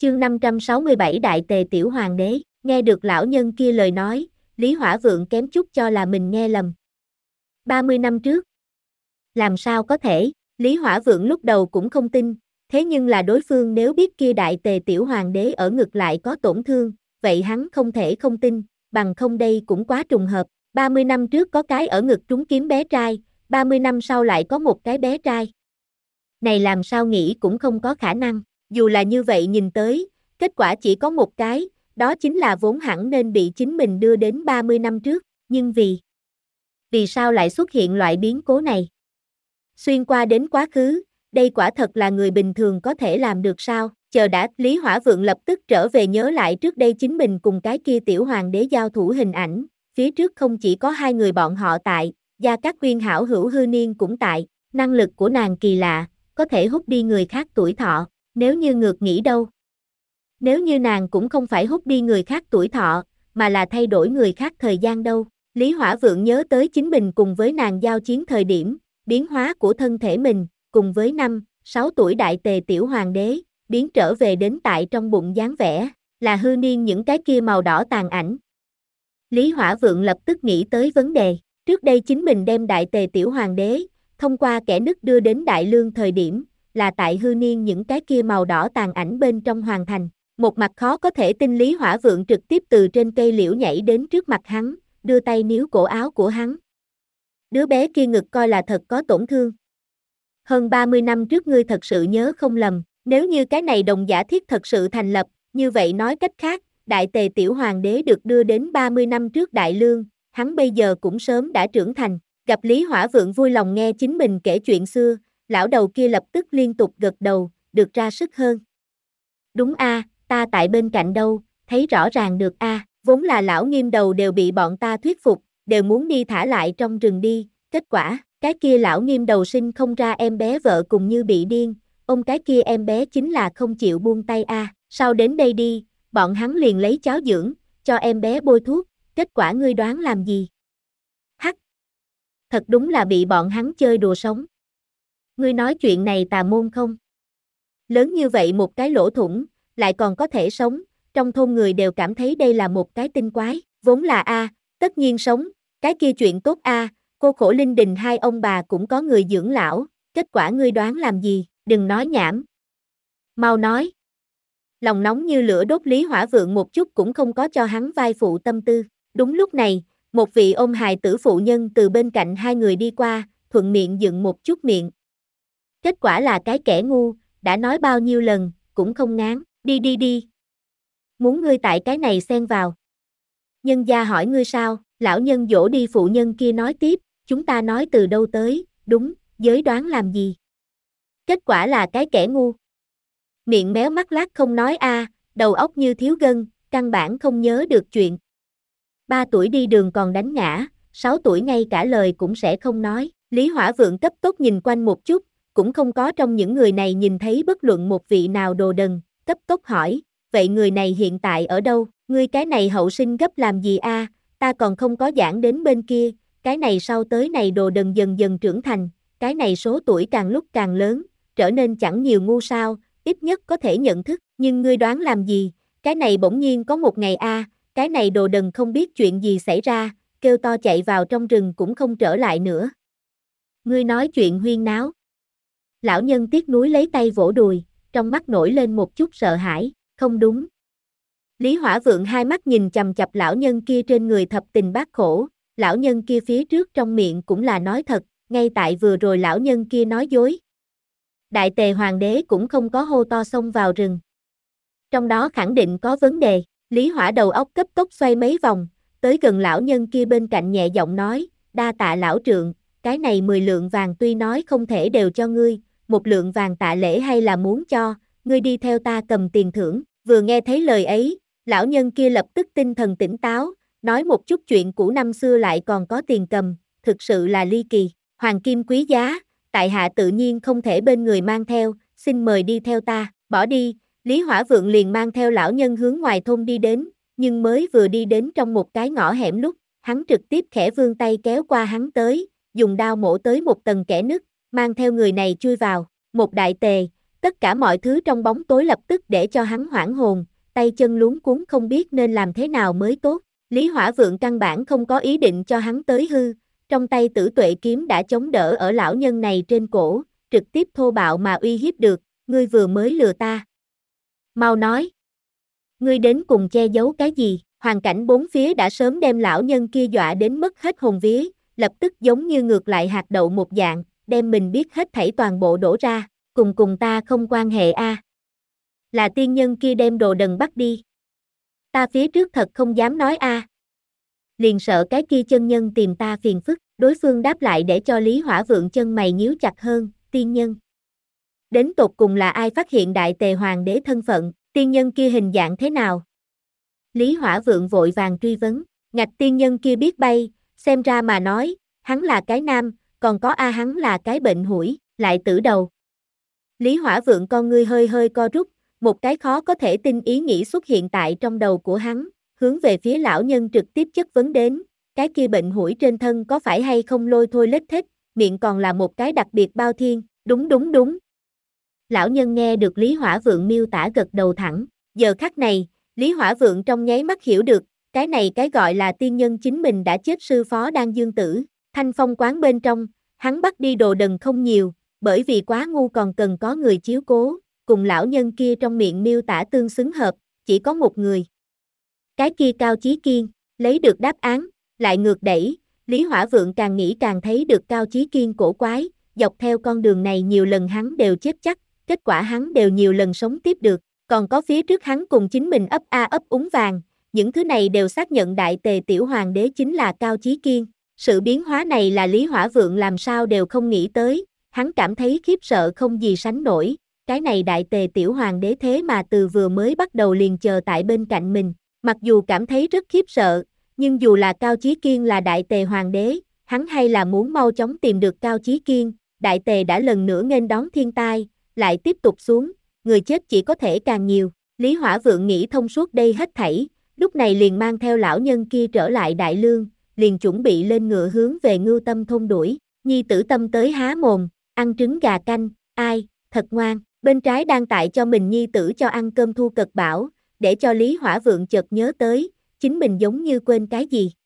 Chương 567 Đại Tề Tiểu Hoàng đế, nghe được lão nhân kia lời nói, Lý Hỏa Vượng kém chút cho là mình nghe lầm. 30 năm trước. Làm sao có thể, Lý Hỏa Vượng lúc đầu cũng không tin, thế nhưng là đối phương nếu biết kia Đại Tề Tiểu Hoàng đế ở ngực lại có tổn thương, vậy hắn không thể không tin, bằng không đây cũng quá trùng hợp. 30 năm trước có cái ở ngực trúng kiếm bé trai, 30 năm sau lại có một cái bé trai. Này làm sao nghĩ cũng không có khả năng, dù là như vậy nhìn tới, kết quả chỉ có một cái, đó chính là vốn hẳn nên bị chính mình đưa đến 30 năm trước, nhưng vì sao lại xuất hiện loại biến cố này? Xuyên qua đến quá khứ, đây quả thật là người bình thường có thể làm được sao? Chờ đã, Lý Hỏa Vượng lập tức trở về nhớ lại trước đây chính mình cùng cái kia tiểu hoàng đế giao thủ hình ảnh, phía trước không chỉ có hai người bọn họ tại, Gia Cát Quyên hảo hữu Hư Niên cũng tại, năng lực của nàng kỳ lạ, có thể hút đi người khác tuổi thọ, nếu như ngược nghĩ đâu. Nếu như nàng cũng không phải hút đi người khác tuổi thọ, mà là thay đổi người khác thời gian đâu. Lý Hỏa Vượng nhớ tới chính mình cùng với nàng giao chiến thời điểm, biến hóa của thân thể mình, cùng với 5-6 tuổi Đại Tề Tiểu Hoàng đế, biến trở về đến tại trong bụng dáng vẻ, là Hư Niên những cái kia màu đỏ tàn ảnh. Lý Hỏa Vượng lập tức nghĩ tới vấn đề, trước đây chính mình đem Đại Tề Tiểu Hoàng đế, thông qua kẻ nứt đưa đến Đại Lương thời điểm, là tại Hư Niên những cái kia màu đỏ tàn ảnh bên trong hoàn thành. Một mặt khó có thể tin Lý Hỏa Vượng trực tiếp từ trên cây liễu nhảy đến trước mặt hắn, đưa tay níu cổ áo của hắn. Đứa bé kia ngực coi là thật có tổn thương. Hơn 30 năm trước ngươi thật sự nhớ không lầm, nếu như cái này đồng giả thiết thật sự thành lập, như vậy nói cách khác, Đại Tề Tiểu Hoàng đế được đưa đến 30 năm trước Đại Lương, hắn bây giờ cũng sớm đã trưởng thành. Gặp Lý Hỏa Vượng vui lòng nghe chính mình kể chuyện xưa, lão đầu kia lập tức liên tục gật đầu, được ra sức hơn. Đúng a, ta tại bên cạnh đâu, thấy rõ ràng được a, vốn là lão Nghiêm đầu đều bị bọn ta thuyết phục, đều muốn đi thả lại trong rừng đi, kết quả, cái kia lão Nghiêm đầu sinh không ra em bé vợ cùng như bị điên, ông cái kia em bé chính là không chịu buông tay a, sau đến đây đi, bọn hắn liền lấy cháo dưỡng, cho em bé bôi thuốc, kết quả ngươi đoán làm gì? Hắc! Thật đúng là bị bọn hắn chơi đùa sống. Ngươi nói chuyện này tà môn không? Lớn như vậy một cái lỗ thủng, lại còn có thể sống, trong thôn người đều cảm thấy đây là một cái tinh quái, vốn là a, tất nhiên sống, cái kia chuyện tốt a, cô khổ linh đình hai ông bà cũng có người dưỡng lão, kết quả ngươi đoán làm gì, đừng nói nhảm. Mau nói. Lòng nóng như lửa đốt Lý Hỏa Vượng một chút cũng không có cho hắn vai phụ tâm tư. Đúng lúc này, một vị ôm hài tử phụ nhân từ bên cạnh hai người đi qua, thuận miệng dựng một chút miệng. Kết quả là cái kẻ ngu, đã nói bao nhiêu lần, cũng không ngán, đi. Muốn ngươi tại cái này xen vào. Nhân gia hỏi ngươi sao, lão nhân dỗ đi phụ nhân kia nói tiếp, chúng ta nói từ đâu tới, đúng, giới đoán làm gì. Kết quả là cái kẻ ngu. Miệng méo mắt lác không nói a, đầu óc như thiếu gân, căn bản không nhớ được chuyện. 3 tuổi đi đường còn đánh ngã, 6 tuổi ngay cả lời cũng sẽ không nói. Lý Hỏa Vượng cấp tốc nhìn quanh một chút, cũng không có trong những người này nhìn thấy bất luận một vị nào đồ đần, cấp tốc hỏi, vậy người này hiện tại ở đâu, ngươi cái này hậu sinh gấp làm gì a? Ta còn không có giảng đến bên kia, cái này sau tới này đồ đần dần dần trưởng thành, cái này số tuổi càng lúc càng lớn, trở nên chẳng nhiều ngu sao, ít nhất có thể nhận thức, nhưng ngươi đoán làm gì, cái này bỗng nhiên có một ngày a, cái này đồ đần không biết chuyện gì xảy ra, kêu to chạy vào trong rừng cũng không trở lại nữa. Ngươi nói chuyện huyên náo. Lão nhân tiếc nuối lấy tay vỗ đùi, trong mắt nổi lên một chút sợ hãi, không đúng. Lý Hỏa Vượng hai mắt nhìn chằm chằm lão nhân kia trên người thập tình bát khổ, lão nhân kia phía trước trong miệng cũng là nói thật, ngay tại vừa rồi lão nhân kia nói dối. Đại Tề Hoàng đế cũng không có hô to xông vào rừng. Trong đó khẳng định có vấn đề, Lý Hỏa đầu óc cấp tốc xoay mấy vòng, tới gần lão nhân kia bên cạnh nhẹ giọng nói, đa tạ lão trượng, cái này 10 lượng vàng tuy nói không thể đều cho ngươi, 1 lượng vàng tạ lễ hay là muốn cho, ngươi đi theo ta cầm tiền thưởng. Vừa nghe thấy lời ấy, lão nhân kia lập tức tinh thần tỉnh táo, nói một chút chuyện cũ năm xưa lại còn có tiền cầm, thực sự là ly kỳ, hoàng kim quý giá, tại hạ tự nhiên không thể bên người mang theo, xin mời đi theo ta, bỏ đi. Lý Hỏa Vượng liền mang theo lão nhân hướng ngoài thôn đi đến, nhưng mới vừa đi đến trong một cái ngõ hẻm lúc, hắn trực tiếp khẽ vươn tay kéo qua hắn tới, dùng đao mổ tới một tầng kẽ nứt, mang theo người này chui vào, một Đại Tề, Tất cả mọi thứ trong bóng tối lập tức để cho hắn hoảng hồn, tay chân luống cuống không biết nên làm thế nào mới tốt. Lý Hỏa Vượng căn bản không có ý định cho hắn tới hư, trong tay Tử Tuệ kiếm đã chống đỡ ở lão nhân này trên cổ, trực tiếp thô bạo mà uy hiếp được, ngươi vừa mới lừa ta. Mau nói. Ngươi đến cùng che giấu cái gì? Hoàn cảnh bốn phía đã sớm đem lão nhân kia dọa đến mất hết hồn vía, lập tức giống như ngược lại hạt đậu một dạng, đem mình biết hết thảy toàn bộ đổ ra, cùng ta không quan hệ a. Là tiên nhân kia đem đồ đần bắt đi. Ta phía trước thật không dám nói a. Liền sợ cái kia chân nhân tìm ta phiền phức, đối phương đáp lại để cho Lý Hỏa Vượng chân mày nhíu chặt hơn, tiên nhân. Đến tột cùng là ai phát hiện đại tề hoàng đế thân phận, tiên nhân kia hình dạng thế nào? Lý Hỏa Vượng vội vàng truy vấn, ngạch tiên nhân kia biết bay, xem ra mà nói, hắn là cái nam, còn có hắn là cái bệnh hủi, lại tử đầu. Lý Hỏa Vượng con ngươi hơi hơi co rút, một cái khó có thể tin ý nghĩ xuất hiện tại trong đầu của hắn, hướng về phía lão nhân trực tiếp chất vấn đến, cái kia bệnh hủi trên thân có phải hay không lôi thôi lết thết, miệng còn là một cái đặc biệt bao thiên, đúng. Lão nhân nghe được Lý Hỏa Vượng miêu tả gật đầu thẳng, giờ khắc này, Lý Hỏa Vượng trong nháy mắt hiểu được, cái này cái gọi là tiên nhân chính mình đã chết sư phó đang dương tử, Thanh Phong quán bên trong, hắn bắt đi đồ đần không nhiều, bởi vì quá ngu còn cần có người chiếu cố, cùng lão nhân kia trong miệng miêu tả tương xứng hợp, chỉ có một người. Cái kia Cao Chí Kiên, lấy được đáp án, lại ngược đẩy, Lý Hỏa Vượng càng nghĩ càng thấy được Cao Chí Kiên cổ quái, dọc theo con đường này nhiều lần hắn đều chết chắc, kết quả hắn đều nhiều lần sống tiếp được, còn có phía trước hắn cùng chính mình ấp ấp úng vàng, những thứ này đều xác nhận đại tề tiểu hoàng đế chính là Cao Chí Kiên. Sự biến hóa này là Lý Hỏa Vượng làm sao đều không nghĩ tới, hắn cảm thấy khiếp sợ không gì sánh nổi, cái này đại tề tiểu hoàng đế thế mà từ vừa mới bắt đầu liền chờ tại bên cạnh mình, mặc dù cảm thấy rất khiếp sợ, nhưng dù là Cao Chí Kiên là đại tề hoàng đế, hắn hay là muốn mau chóng tìm được Cao Chí Kiên, đại tề đã lần nữa nghênh đón thiên tai, lại tiếp tục xuống, người chết chỉ có thể càng nhiều, Lý Hỏa Vượng nghĩ thông suốt đây hết thảy, lúc này liền mang theo lão nhân kia trở lại Đại Lương, liền chuẩn bị lên ngựa hướng về Ngưu Tâm thôn đuổi, nhi tử Tâm tới há mồm, ăn trứng gà canh, ai, thật ngoan, bên trái đang tại cho mình nhi tử cho ăn cơm Thu Cật bảo, để cho Lý Hỏa Vượng chợt nhớ tới, chính mình giống như quên cái gì,